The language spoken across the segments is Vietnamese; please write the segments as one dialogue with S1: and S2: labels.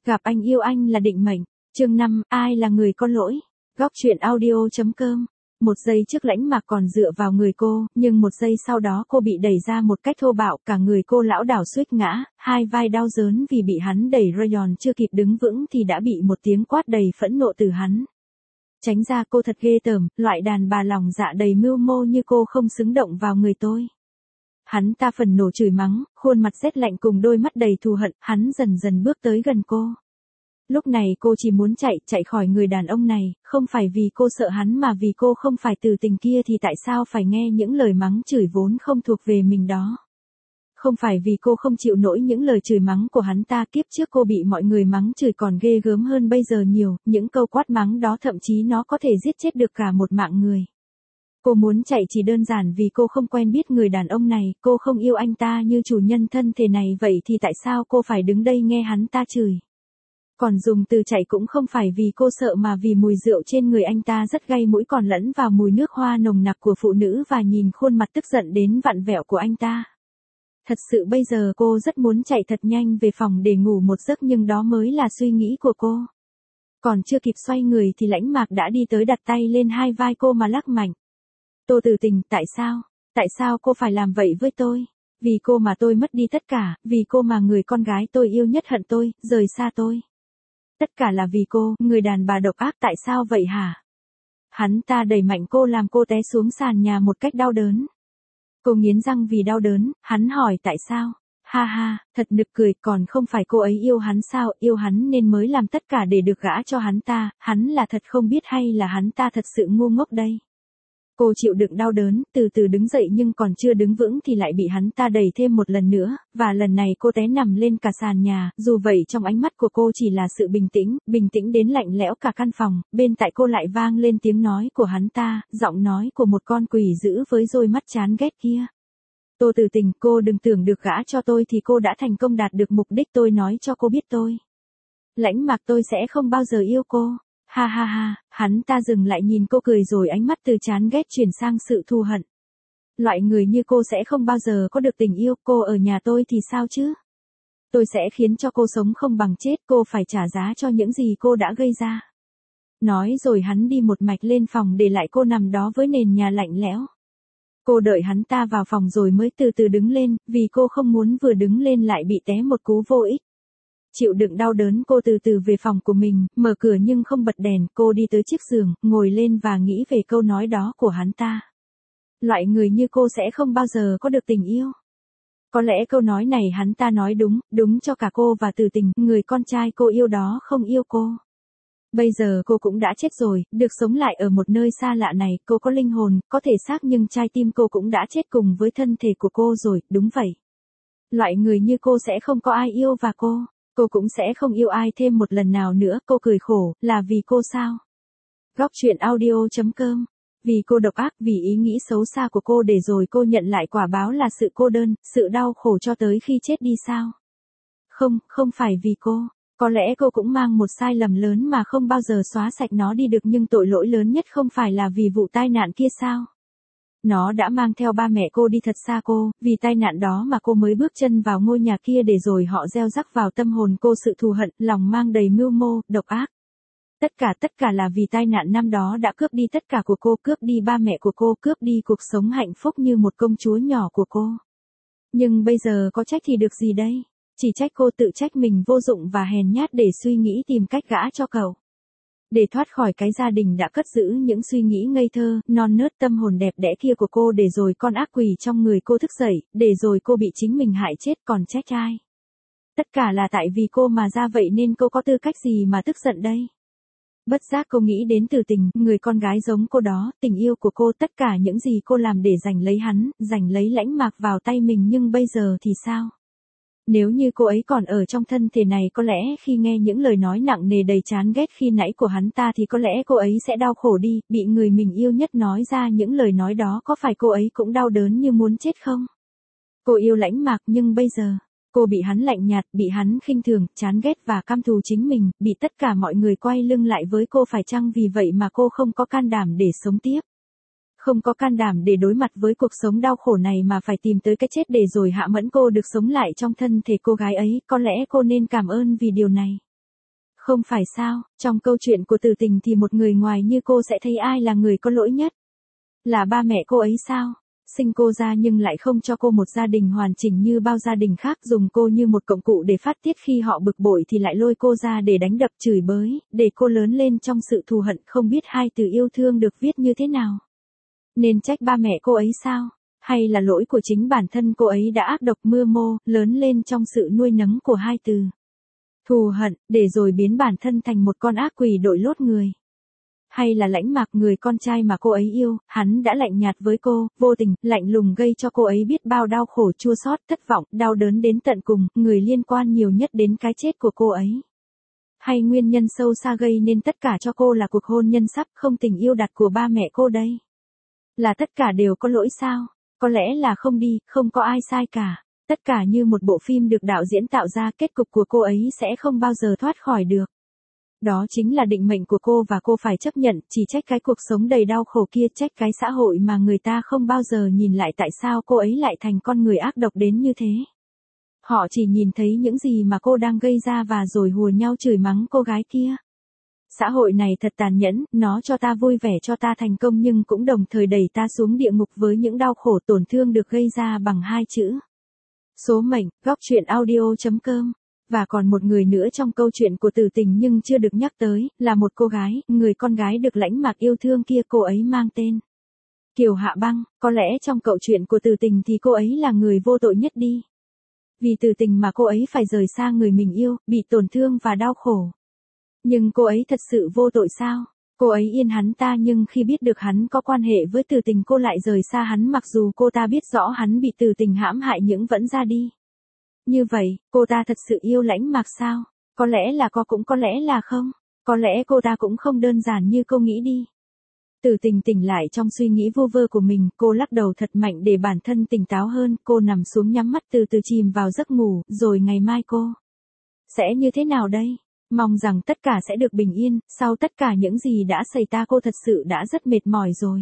S1: Gặp anh yêu anh là định mệnh. Chương 5, ai là người có lỗi? Góc truyện audio.com. Một giây trước Lãnh Mạc còn dựa vào người cô, nhưng một giây sau đó cô bị đẩy ra một cách thô bạo, cả người cô lảo đảo suýt ngã, hai vai đau đớn vì bị hắn đẩy, Rayon chưa kịp đứng vững thì đã bị một tiếng quát đầy phẫn nộ từ hắn. Tránh ra, cô thật ghê tởm, loại đàn bà lòng dạ đầy mưu mô như cô không xứng động vào người tôi. Hắn ta phần nộ chửi mắng, khuôn mặt rét lạnh cùng đôi mắt đầy thù hận, hắn dần dần bước tới gần cô. Lúc này cô chỉ muốn chạy khỏi người đàn ông này, không phải vì cô sợ hắn mà vì cô không phải từ tình kia thì tại sao phải nghe những lời mắng chửi vốn không thuộc về mình đó. Không phải vì cô không chịu nổi những lời chửi mắng của hắn ta, kiếp trước cô bị mọi người mắng chửi còn ghê gớm hơn bây giờ nhiều, những câu quát mắng đó thậm chí nó có thể giết chết được cả một mạng người. Cô muốn chạy chỉ đơn giản vì cô không quen biết người đàn ông này, cô không yêu anh ta như chủ nhân thân thể này, vậy thì tại sao cô phải đứng đây nghe hắn ta chửi? Còn dùng từ chạy cũng không phải vì cô sợ mà vì mùi rượu trên người anh ta rất gây mũi, còn lẫn vào mùi nước hoa nồng nặc của phụ nữ và nhìn khuôn mặt tức giận đến vặn vẹo của anh ta. Thật sự bây giờ cô rất muốn chạy thật nhanh về phòng để ngủ một giấc, nhưng đó mới là suy nghĩ của cô. Còn chưa kịp xoay người thì Lãnh Mạc đã đi tới đặt tay lên hai vai cô mà lắc mạnh. Tô Tử Tình, tại sao? Tại sao cô phải làm vậy với tôi? Vì cô mà tôi mất đi tất cả, vì cô mà người con gái tôi yêu nhất hận tôi, rời xa tôi. Tất cả là vì cô, người đàn bà độc ác, tại sao vậy hả? Hắn ta đẩy mạnh cô làm cô té xuống sàn nhà một cách đau đớn. Cô nghiến răng vì đau đớn, hắn hỏi tại sao? Ha ha, thật nực cười, còn không phải cô ấy yêu hắn sao, yêu hắn nên mới làm tất cả để được gả cho hắn ta, hắn là thật không biết hay là hắn ta thật sự ngu ngốc đây? Cô chịu đựng đau đớn, từ từ đứng dậy nhưng còn chưa đứng vững thì lại bị hắn ta đẩy thêm một lần nữa, và lần này cô té nằm lên cả sàn nhà, dù vậy trong ánh mắt của cô chỉ là sự bình tĩnh đến lạnh lẽo cả căn phòng, bên tai cô lại vang lên tiếng nói của hắn ta, giọng nói của một con quỷ dữ với đôi mắt chán ghét kia. Tô Tử Tình, cô đừng tưởng được gả cho tôi thì cô đã thành công đạt được mục đích tôi nói cho cô biết tôi. Lãnh Mạc, tôi sẽ không bao giờ yêu cô. Ha ha ha, hắn ta dừng lại nhìn cô cười rồi ánh mắt từ chán ghét chuyển sang sự thù hận. Loại người như cô sẽ không bao giờ có được tình yêu, cô ở nhà tôi thì sao chứ? Tôi sẽ khiến cho cô sống không bằng chết, cô phải trả giá cho những gì cô đã gây ra. Nói rồi hắn đi một mạch lên phòng để lại cô nằm đó với nền nhà lạnh lẽo. Cô đợi hắn ta vào phòng rồi mới từ từ đứng lên, vì cô không muốn vừa đứng lên lại bị té một cú vô ích. Chịu đựng đau đớn cô từ từ về phòng của mình, mở cửa nhưng không bật đèn, cô đi tới chiếc giường, ngồi lên và nghĩ về câu nói đó của hắn ta. Loại người như cô sẽ không bao giờ có được tình yêu. Có lẽ câu nói này hắn ta nói đúng cho cả cô và Tử Tình, người con trai cô yêu đó không yêu cô. Bây giờ cô cũng đã chết rồi, được sống lại ở một nơi xa lạ này, cô có linh hồn, có thể xác nhưng trái tim cô cũng đã chết cùng với thân thể của cô rồi, đúng vậy. Loại người như cô sẽ không có ai yêu và cô cũng sẽ không yêu ai thêm một lần nào nữa, cô cười khổ, là vì cô sao? Góc truyện audio.com. Vì cô độc ác, vì ý nghĩ xấu xa của cô để rồi cô nhận lại quả báo là sự cô đơn, sự đau khổ cho tới khi chết đi sao? Không phải vì cô. Có lẽ cô cũng mang một sai lầm lớn mà không bao giờ xóa sạch nó đi được, nhưng tội lỗi lớn nhất không phải là vì vụ tai nạn kia sao? Nó đã mang theo ba mẹ cô đi thật xa cô, vì tai nạn đó mà cô mới bước chân vào ngôi nhà kia để rồi họ gieo rắc vào tâm hồn cô sự thù hận, lòng mang đầy mưu mô, độc ác. Tất cả là vì tai nạn năm đó đã cướp đi tất cả của cô, cướp đi ba mẹ của cô, cướp đi cuộc sống hạnh phúc như một công chúa nhỏ của cô. Nhưng bây giờ có trách thì được gì đây? Chỉ trách cô tự trách mình vô dụng và hèn nhát để suy nghĩ tìm cách gả cho cậu. Để thoát khỏi cái gia đình đã cất giữ những suy nghĩ ngây thơ, non nớt, tâm hồn đẹp đẽ kia của cô, để rồi con ác quỷ trong người cô thức dậy, để rồi cô bị chính mình hại chết, còn trách ai? Tất cả là tại vì cô mà ra vậy nên cô có tư cách gì mà tức giận đây? Bất giác cô nghĩ đến Tử Tình, người con gái giống cô đó, tình yêu của cô, tất cả những gì cô làm để giành lấy hắn, giành lấy Lãnh Mạc vào tay mình, nhưng bây giờ thì sao? Nếu như cô ấy còn ở trong thân thể này, có lẽ khi nghe những lời nói nặng nề đầy chán ghét khi nãy của hắn ta thì có lẽ cô ấy sẽ đau khổ đi, bị người mình yêu nhất nói ra những lời nói đó, có phải cô ấy cũng đau đớn như muốn chết không? Cô yêu Lãnh Mạc nhưng bây giờ, cô bị hắn lạnh nhạt, bị hắn khinh thường, chán ghét và căm thù chính mình, bị tất cả mọi người quay lưng lại với cô, phải chăng vì vậy mà cô không có can đảm để sống tiếp? Không có can đảm để đối mặt với cuộc sống đau khổ này mà phải tìm tới cái chết để rồi Hạ Mẫn cô được sống lại trong thân thể cô gái ấy, có lẽ cô nên cảm ơn vì điều này. Không phải sao, trong câu chuyện của Từ Tình thì một người ngoài như cô sẽ thấy ai là người có lỗi nhất? Là ba mẹ cô ấy sao? Sinh cô ra nhưng lại không cho cô một gia đình hoàn chỉnh như bao gia đình khác, dùng cô như một công cụ để phát tiết khi họ bực bội thì lại lôi cô ra để đánh đập chửi bới, để cô lớn lên trong sự thù hận không biết hai từ yêu thương được viết như thế nào. Nên trách ba mẹ cô ấy sao? Hay là lỗi của chính bản thân cô ấy đã ác độc mưu mô, lớn lên trong sự nuôi nấng của hai từ thù hận, để rồi biến bản thân thành một con ác quỷ đội lốt người? Hay là Lãnh Mạc, người con trai mà cô ấy yêu, hắn đã lạnh nhạt với cô, vô tình, lạnh lùng gây cho cô ấy biết bao đau khổ chua xót, thất vọng, đau đớn đến tận cùng, người liên quan nhiều nhất đến cái chết của cô ấy? Hay nguyên nhân sâu xa gây nên tất cả cho cô là cuộc hôn nhân sắp không tình yêu đặt của ba mẹ cô đây? Là tất cả đều có lỗi sao? Có lẽ là không đi, không có ai sai cả. Tất cả như một bộ phim được đạo diễn tạo ra, kết cục của cô ấy sẽ không bao giờ thoát khỏi được. Đó chính là định mệnh của cô và cô phải chấp nhận, chỉ trách cái cuộc sống đầy đau khổ kia, trách cái xã hội mà người ta không bao giờ nhìn lại tại sao cô ấy lại thành con người ác độc đến như thế. Họ chỉ nhìn thấy những gì mà cô đang gây ra và rồi hùa nhau chửi mắng cô gái kia. Xã hội này thật tàn nhẫn, nó cho ta vui vẻ, cho ta thành công nhưng cũng đồng thời đẩy ta xuống địa ngục với những đau khổ tổn thương được gây ra bằng hai chữ số mệnh. Góc truyện audio.com. Và còn một người nữa trong câu chuyện của Từ Tình nhưng chưa được nhắc tới, là một cô gái, người con gái được Lãnh Mạc yêu thương kia, cô ấy mang tên Kiều Hạ Băng. Có lẽ trong câu chuyện của Từ Tình thì cô ấy là người vô tội nhất đi. Vì Từ Tình mà cô ấy phải rời xa người mình yêu, bị tổn thương và đau khổ. Nhưng cô ấy thật sự vô tội sao? Cô ấy yên hắn ta nhưng khi biết được hắn có quan hệ với Từ Tình cô lại rời xa hắn mặc dù cô ta biết rõ hắn bị Từ Tình hãm hại nhưng vẫn ra đi. Như vậy, cô ta thật sự yêu Lãnh Mạc sao? Có lẽ là có, cũng có lẽ là không. Có lẽ cô ta cũng không đơn giản như cô nghĩ đi. Từ Tình tỉnh lại trong suy nghĩ vu vơ của mình, cô lắc đầu thật mạnh để bản thân tỉnh táo hơn, cô nằm xuống nhắm mắt từ từ chìm vào giấc ngủ, rồi ngày mai cô sẽ như thế nào đây? Mong rằng tất cả sẽ được bình yên, sau tất cả những gì đã xảy ra cô thật sự đã rất mệt mỏi rồi.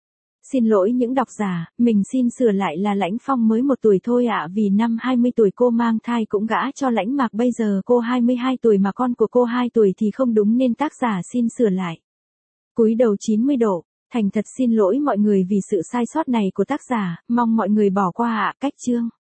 S1: Xin lỗi những độc giả, mình xin sửa lại là Lãnh Phong mới 1 tuổi thôi ạ, vì năm 20 tuổi cô mang thai cũng gả cho Lãnh Mạc, bây giờ cô 22 tuổi mà con của cô 2 tuổi thì không đúng nên tác giả xin sửa lại. Cúi đầu 90 độ, thành thật xin lỗi mọi người vì sự sai sót này của tác giả, mong mọi người bỏ qua ạ. Cách chương.